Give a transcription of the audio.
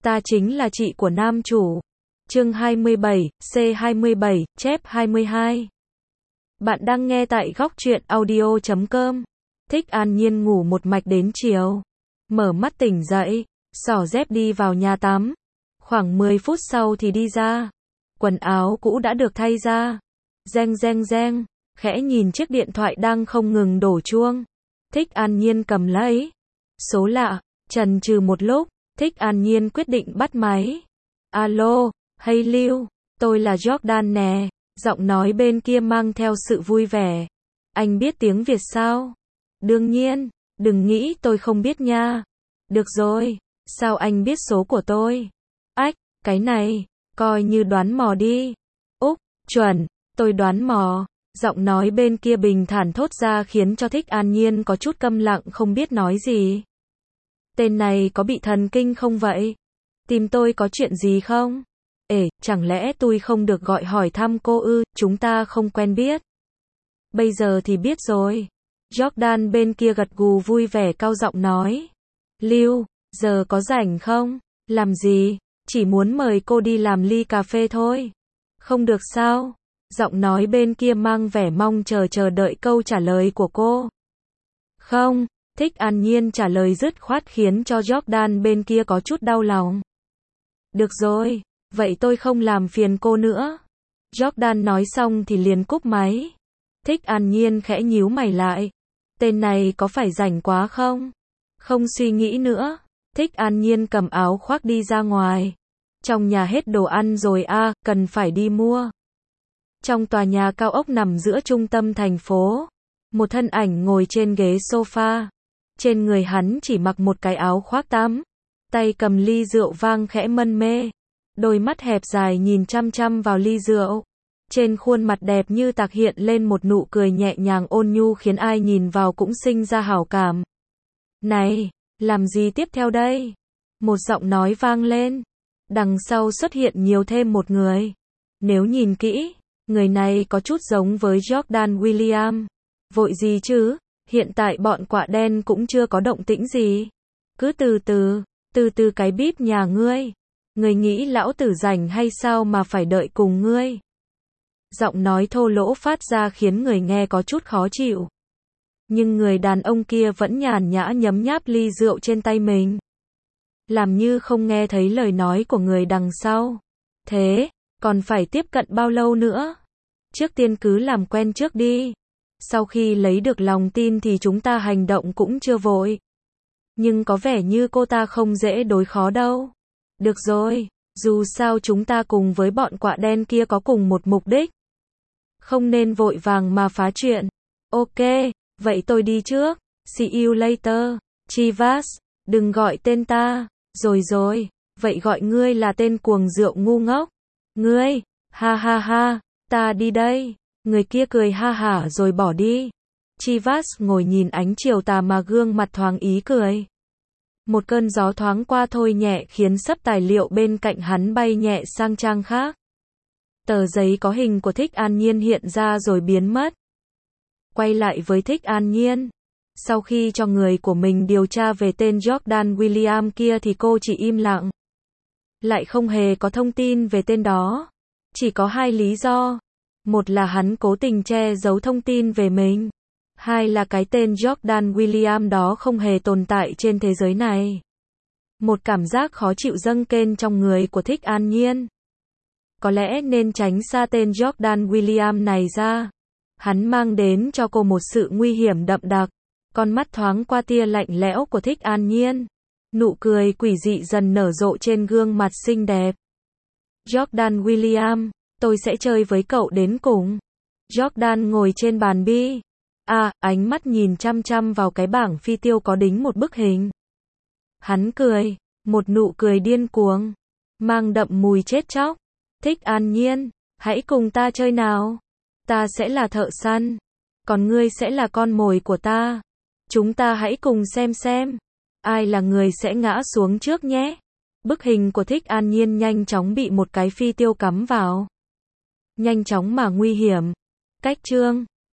Ta chính là chị của nam chủ. Chương 27, C27, chép 22. Bạn đang nghe tại góc truyện audio.com. Thích An Nhiên ngủ một mạch đến chiều. Mở mắt tỉnh dậy, xỏ dép đi vào nhà tắm. Khoảng 10 phút sau thì đi ra. Quần áo cũ đã được thay ra. Reng reng reng, khẽ nhìn chiếc điện thoại đang không ngừng đổ chuông. Thích An Nhiên cầm lấy. Số lạ, chần chừ một lúc, Thích An Nhiên quyết định bắt máy. Alo, hey Lưu, tôi là Jordan nè. Giọng nói bên kia mang theo sự vui vẻ. Anh biết tiếng Việt sao? Đương nhiên, đừng nghĩ tôi không biết nha. Được rồi, sao anh biết số của tôi? Ách, cái này, coi như đoán mò đi. Úc, chuẩn, tôi đoán mò. Giọng nói bên kia bình thản thốt ra khiến cho Thích An Nhiên có chút câm lặng không biết nói gì. Tên này có bị thần kinh không vậy? Tìm tôi có chuyện gì không? Chẳng lẽ tôi không được gọi hỏi thăm cô ư, chúng ta không quen biết. Bây giờ thì biết rồi. Jordan bên kia gật gù vui vẻ cao giọng nói. Lưu, giờ có rảnh không? Làm gì? Chỉ muốn mời cô đi làm ly cà phê thôi. Không được sao? Giọng nói bên kia mang vẻ mong chờ đợi câu trả lời của cô. Không, Thích An Nhiên trả lời dứt khoát khiến cho Jordan bên kia có chút đau lòng. Được rồi, vậy tôi không làm phiền cô nữa. Jordan nói xong thì liền cúp máy. Thích An Nhiên khẽ nhíu mày lại. Tên này có phải rảnh quá không? Không suy nghĩ nữa. Thích An Nhiên cầm áo khoác đi ra ngoài. Trong nhà hết đồ ăn rồi à, cần phải đi mua. Trong tòa nhà cao ốc nằm giữa trung tâm thành phố. Một thân ảnh ngồi trên ghế sofa. Trên người hắn chỉ mặc một cái áo khoác tắm. Tay cầm ly rượu vang khẽ mân mê. Đôi mắt hẹp dài nhìn chăm chăm vào ly rượu. Trên khuôn mặt đẹp như tạc hiện lên một nụ cười nhẹ nhàng ôn nhu khiến ai nhìn vào cũng sinh ra hảo cảm. Này, làm gì tiếp theo đây? Một giọng nói vang lên. Đằng sau xuất hiện nhiều thêm một người. Nếu nhìn kỹ, người này có chút giống với Jordan William. Vội gì chứ? Hiện tại bọn quạ đen cũng chưa có động tĩnh gì. Cứ từ từ cái bíp nhà ngươi. Ngươi nghĩ lão tử rảnh hay sao mà phải đợi cùng ngươi? Giọng nói thô lỗ phát ra khiến người nghe có chút khó chịu. Nhưng người đàn ông kia vẫn nhàn nhã nhấm nháp ly rượu trên tay mình. Làm như không nghe thấy lời nói của người đằng sau. Thế, còn phải tiếp cận bao lâu nữa? Trước tiên cứ làm quen trước đi. Sau khi lấy được lòng tin thì chúng ta hành động cũng chưa vội. Nhưng có vẻ như cô ta không dễ đối phó đâu. Được rồi, dù sao chúng ta cùng với bọn quạ đen kia có cùng một mục đích. Không nên vội vàng mà phá chuyện. Ok, vậy tôi đi trước. See you later. Chivas, đừng gọi tên ta. Rồi, vậy gọi ngươi là tên cuồng rượu ngu ngốc. Ngươi, ha ha ha, ta đi đây. Người kia cười ha hả rồi bỏ đi. Chivas ngồi nhìn ánh chiều tà mà gương mặt thoáng ý cười. Một cơn gió thoáng qua thôi nhẹ khiến sấp tài liệu bên cạnh hắn bay nhẹ sang trang khác. Tờ giấy có hình của Thích An Nhiên hiện ra rồi biến mất. Quay lại với Thích An Nhiên. Sau khi cho người của mình điều tra về tên Jordan William kia thì cô chỉ im lặng. Lại không hề có thông tin về tên đó. Chỉ có hai lý do. Một là hắn cố tình che giấu thông tin về mình. Hai là cái tên Jordan William đó không hề tồn tại trên thế giới này. Một cảm giác khó chịu dâng lên trong người của Thích An Nhiên. Có lẽ nên tránh xa tên Jordan William này ra. Hắn mang đến cho cô một sự nguy hiểm đậm đặc. Con mắt thoáng qua tia lạnh lẽo của Thích An Nhiên. Nụ cười quỷ dị dần nở rộ trên gương mặt xinh đẹp. Jordan William, tôi sẽ chơi với cậu đến cùng. Jordan ngồi trên bàn bi. Ánh mắt nhìn chăm chăm vào cái bảng phi tiêu có đính một bức hình. Hắn cười, một nụ cười điên cuồng, mang đậm mùi chết chóc. Thích An Nhiên, hãy cùng ta chơi nào. Ta sẽ là thợ săn, còn ngươi sẽ là con mồi của ta. Chúng ta hãy cùng xem ai là người sẽ ngã xuống trước nhé. Bức hình của Thích An Nhiên nhanh chóng bị một cái phi tiêu cắm vào. Nhanh chóng mà nguy hiểm. Cách chương